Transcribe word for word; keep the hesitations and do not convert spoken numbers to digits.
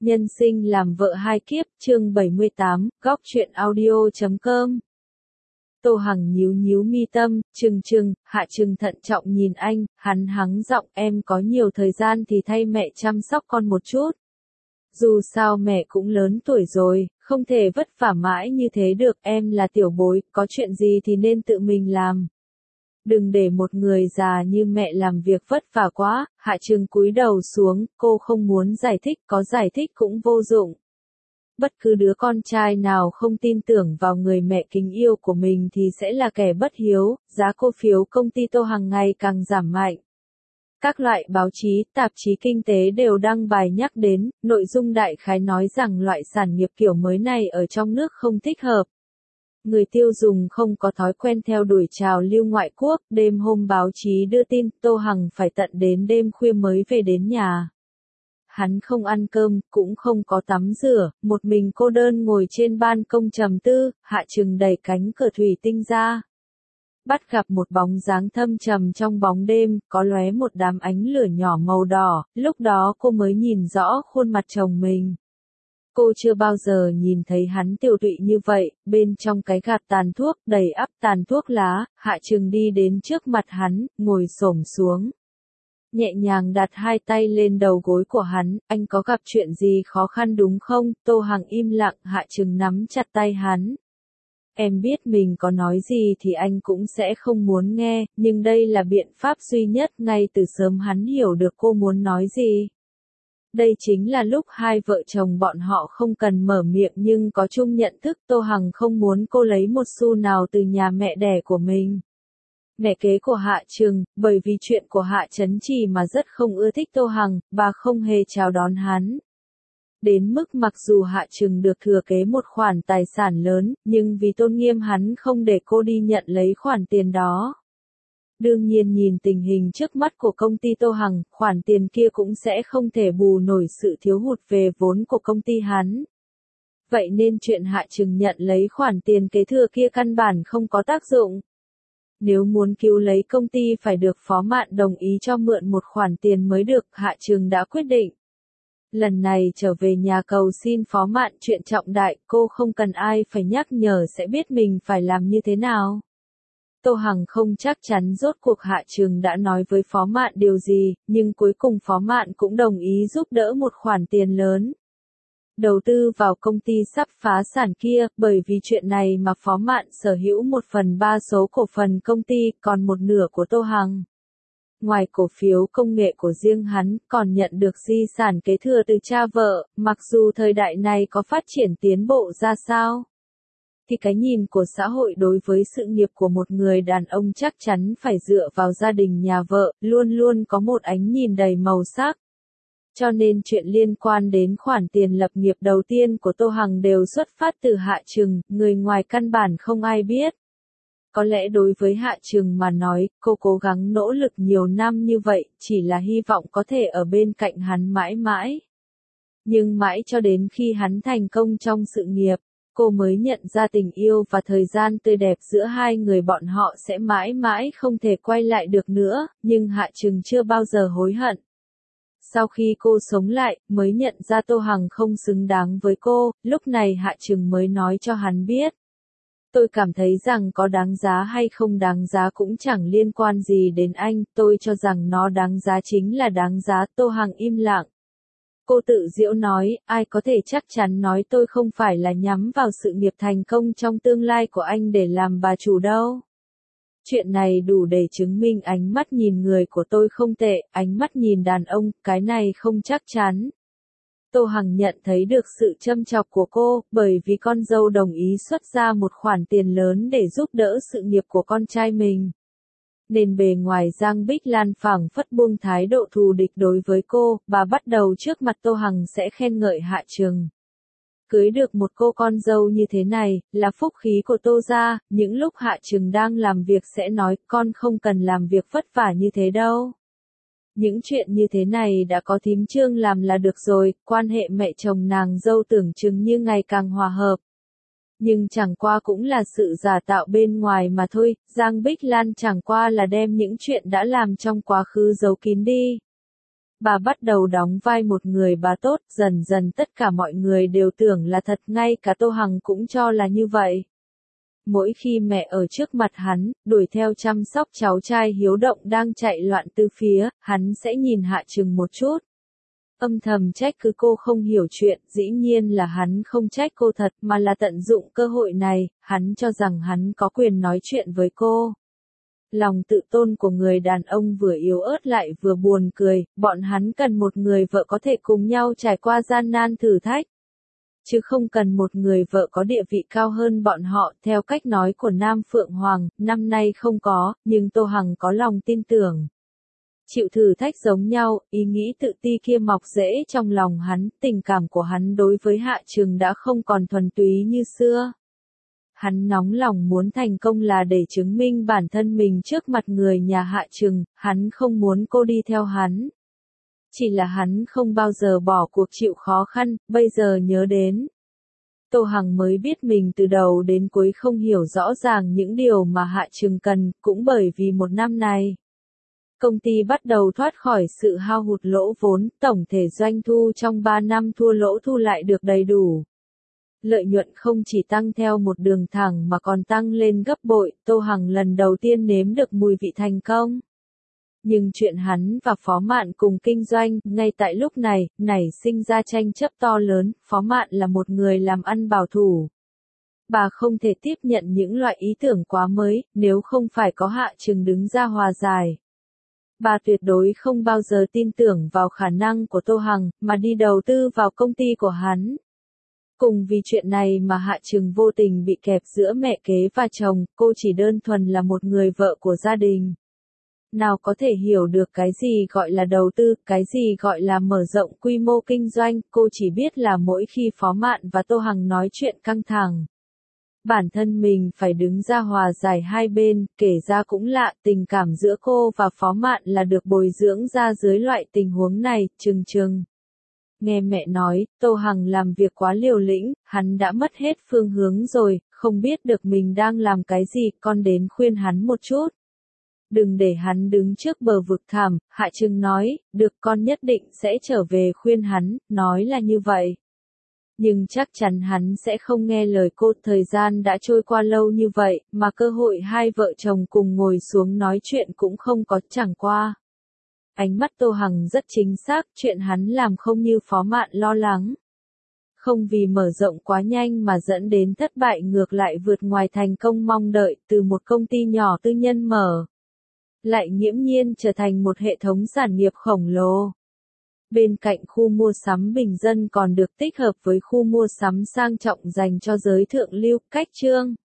Nhân sinh làm vợ hai kiếp, chương bảy mươi tám, góc truyện audio chấm com. Tô Hằng nhíu nhíu mi tâm, trừng trừng, Hạ Trừng thận trọng nhìn anh, hắn hắng giọng, em có nhiều thời gian thì thay mẹ chăm sóc con một chút. Dù sao mẹ cũng lớn tuổi rồi, không thể vất vả mãi như thế được, em là tiểu bối, có chuyện gì thì nên tự mình làm. Đừng để một người già như mẹ làm việc vất vả quá. Hạ Trừng cúi đầu xuống, cô không muốn giải thích, có giải thích cũng vô dụng. Bất cứ đứa con trai nào không tin tưởng vào người mẹ kính yêu của mình thì sẽ là kẻ bất hiếu. Giá cổ phiếu công ty Tô Hằng ngày càng giảm mạnh. Các loại báo chí, tạp chí kinh tế đều đăng bài nhắc đến, nội dung đại khái nói rằng loại sản nghiệp kiểu mới này ở trong nước không thích hợp. Người tiêu dùng không có thói quen theo đuổi trào lưu ngoại quốc, đêm hôm báo chí đưa tin Tô Hằng phải tận đến đêm khuya mới về đến nhà. Hắn không ăn cơm, cũng không có tắm rửa, một mình cô đơn ngồi trên ban công trầm tư. Hạ Trừng đẩy cánh cửa thủy tinh ra. Bắt gặp một bóng dáng thâm trầm trong bóng đêm, có lóe một đám ánh lửa nhỏ màu đỏ, lúc đó cô mới nhìn rõ khuôn mặt chồng mình. Cô chưa bao giờ nhìn thấy hắn tiêu tụy như vậy, bên trong cái gạt tàn thuốc, đầy ắp tàn thuốc lá. Hạ Trừng đi đến trước mặt hắn, ngồi xổm xuống. Nhẹ nhàng đặt hai tay lên đầu gối của hắn, anh có gặp chuyện gì khó khăn đúng không? Tô Hằng im lặng, Hạ Trừng nắm chặt tay hắn. Em biết mình có nói gì thì anh cũng sẽ không muốn nghe, nhưng đây là biện pháp duy nhất. Ngay từ sớm hắn hiểu được cô muốn nói gì. Đây chính là lúc hai vợ chồng bọn họ không cần mở miệng nhưng có chung nhận thức. Tô Hằng không muốn cô lấy một xu nào từ nhà mẹ đẻ của mình. Mẹ kế của Hạ Trừng, bởi vì chuyện của Hạ Chấn Trì mà rất không ưa thích Tô Hằng, bà không hề chào đón hắn. Đến mức mặc dù Hạ Trừng được thừa kế một khoản tài sản lớn, nhưng vì tôn nghiêm hắn không để cô đi nhận lấy khoản tiền đó. Đương nhiên nhìn tình hình trước mắt của công ty Tô Hằng, khoản tiền kia cũng sẽ không thể bù nổi sự thiếu hụt về vốn của công ty hắn. Vậy nên chuyện Hạ Trừng nhận lấy khoản tiền kế thừa kia căn bản không có tác dụng. Nếu muốn cứu lấy công ty phải được Phó Mạn đồng ý cho mượn một khoản tiền mới được, Hạ Trừng đã quyết định. Lần này trở về nhà cầu xin Phó Mạn chuyện trọng đại, cô không cần ai phải nhắc nhở sẽ biết mình phải làm như thế nào. Tô Hằng không chắc chắn rốt cuộc Hạ Trừng đã nói với Phó Mạn điều gì, nhưng cuối cùng Phó Mạn cũng đồng ý giúp đỡ một khoản tiền lớn. Đầu tư vào công ty sắp phá sản kia, bởi vì chuyện này mà Phó Mạn sở hữu một phần ba số cổ phần công ty, còn một nửa của Tô Hằng. Ngoài cổ phiếu công nghệ của riêng hắn, còn nhận được di sản kế thừa từ cha vợ, mặc dù thời đại này có phát triển tiến bộ ra sao. Thì cái nhìn của xã hội đối với sự nghiệp của một người đàn ông chắc chắn phải dựa vào gia đình nhà vợ, luôn luôn có một ánh nhìn đầy màu sắc. Cho nên chuyện liên quan đến khoản tiền lập nghiệp đầu tiên của Tô Hằng đều xuất phát từ Hạ Trừng, người ngoài căn bản không ai biết. Có lẽ đối với Hạ Trừng mà nói, cô cố gắng nỗ lực nhiều năm như vậy, chỉ là hy vọng có thể ở bên cạnh hắn mãi mãi. Nhưng mãi cho đến khi hắn thành công trong sự nghiệp, cô mới nhận ra tình yêu và thời gian tươi đẹp giữa hai người bọn họ sẽ mãi mãi không thể quay lại được nữa, nhưng Hạ Trừng chưa bao giờ hối hận. Sau khi cô sống lại, mới nhận ra Tô Hằng không xứng đáng với cô, lúc này Hạ Trừng mới nói cho hắn biết. Tôi cảm thấy rằng có đáng giá hay không đáng giá cũng chẳng liên quan gì đến anh, tôi cho rằng nó đáng giá chính là đáng giá. Tô Hằng im lặng. Cô tự giễu nói, ai có thể chắc chắn nói tôi không phải là nhắm vào sự nghiệp thành công trong tương lai của anh để làm bà chủ đâu. Chuyện này đủ để chứng minh ánh mắt nhìn người của tôi không tệ, ánh mắt nhìn đàn ông, cái này không chắc chắn. Tô Hằng nhận thấy được sự châm chọc của cô, bởi vì con dâu đồng ý xuất ra một khoản tiền lớn để giúp đỡ sự nghiệp của con trai mình. Nên bề ngoài Giang Bích Lan phảng phất buông thái độ thù địch đối với cô, bà bắt đầu trước mặt Tô Hằng sẽ khen ngợi Hạ Trừng. Cưới được một cô con dâu như thế này, là phúc khí của Tô gia, những lúc Hạ Trừng đang làm việc sẽ nói, con không cần làm việc vất vả như thế đâu. Những chuyện như thế này đã có thím Trương làm là được rồi, quan hệ mẹ chồng nàng dâu tưởng chừng như ngày càng hòa hợp. Nhưng chẳng qua cũng là sự giả tạo bên ngoài mà thôi, Giang Bích Lan chẳng qua là đem những chuyện đã làm trong quá khứ giấu kín đi. Bà bắt đầu đóng vai một người bà tốt, dần dần tất cả mọi người đều tưởng là thật, ngay cả Tô Hằng cũng cho là như vậy. Mỗi khi mẹ ở trước mặt hắn, đuổi theo chăm sóc cháu trai hiếu động đang chạy loạn tứ phía, hắn sẽ nhìn Hạ Trừng một chút. Âm thầm trách cứ cô không hiểu chuyện, dĩ nhiên là hắn không trách cô thật mà là tận dụng cơ hội này, hắn cho rằng hắn có quyền nói chuyện với cô. Lòng tự tôn của người đàn ông vừa yếu ớt lại vừa buồn cười, bọn hắn cần một người vợ có thể cùng nhau trải qua gian nan thử thách. Chứ không cần một người vợ có địa vị cao hơn bọn họ, theo cách nói của Nam Phượng Hoàng, năm nay không có, nhưng Tô Hằng có lòng tin tưởng. Chịu thử thách giống nhau, ý nghĩ tự ti kia mọc rễ trong lòng hắn, tình cảm của hắn đối với Hạ Trừng đã không còn thuần túy như xưa. Hắn nóng lòng muốn thành công là để chứng minh bản thân mình trước mặt người nhà Hạ Trừng, hắn không muốn cô đi theo hắn. Chỉ là hắn không bao giờ bỏ cuộc chịu khó khăn, bây giờ nhớ đến. Tô Hằng mới biết mình từ đầu đến cuối không hiểu rõ ràng những điều mà Hạ Trừng cần, cũng bởi vì một năm này. Công ty bắt đầu thoát khỏi sự hao hụt lỗ vốn, tổng thể doanh thu trong ba năm thua lỗ thu lại được đầy đủ. Lợi nhuận không chỉ tăng theo một đường thẳng mà còn tăng lên gấp bội, Tô Hằng lần đầu tiên nếm được mùi vị thành công. Nhưng chuyện hắn và Phó Mạn cùng kinh doanh, ngay tại lúc này, nảy sinh ra tranh chấp to lớn, Phó Mạn là một người làm ăn bảo thủ. Bà không thể tiếp nhận những loại ý tưởng quá mới, nếu không phải có Hạ Trừng đứng ra hòa giải. Bà tuyệt đối không bao giờ tin tưởng vào khả năng của Tô Hằng, mà đi đầu tư vào công ty của hắn. Cùng vì chuyện này mà Hạ Trừng vô tình bị kẹp giữa mẹ kế và chồng, cô chỉ đơn thuần là một người vợ của gia đình. Nào có thể hiểu được cái gì gọi là đầu tư, cái gì gọi là mở rộng quy mô kinh doanh, cô chỉ biết là mỗi khi Phó Mạn và Tô Hằng nói chuyện căng thẳng. Bản thân mình phải đứng ra hòa giải hai bên, kể ra cũng lạ, tình cảm giữa cô và Phó Mạn là được bồi dưỡng ra dưới loại tình huống này, Trừng Trừng. Nghe mẹ nói, Tô Hằng làm việc quá liều lĩnh, hắn đã mất hết phương hướng rồi, không biết được mình đang làm cái gì, con đến khuyên hắn một chút. Đừng để hắn đứng trước bờ vực thẳm, Hạ Trừng nói, được con nhất định sẽ trở về khuyên hắn, nói là như vậy. Nhưng chắc chắn hắn sẽ không nghe lời cô, thời gian đã trôi qua lâu như vậy, mà cơ hội hai vợ chồng cùng ngồi xuống nói chuyện cũng không có, chẳng qua. Ánh mắt Tô Hằng rất chính xác, chuyện hắn làm không như Phó Mạn lo lắng. Không vì mở rộng quá nhanh mà dẫn đến thất bại, ngược lại vượt ngoài thành công mong đợi, từ một công ty nhỏ tư nhân mở. Lại nghiễm nhiên trở thành một hệ thống sản nghiệp khổng lồ. Bên cạnh khu mua sắm bình dân còn được tích hợp với khu mua sắm sang trọng dành cho giới thượng lưu, cách trương.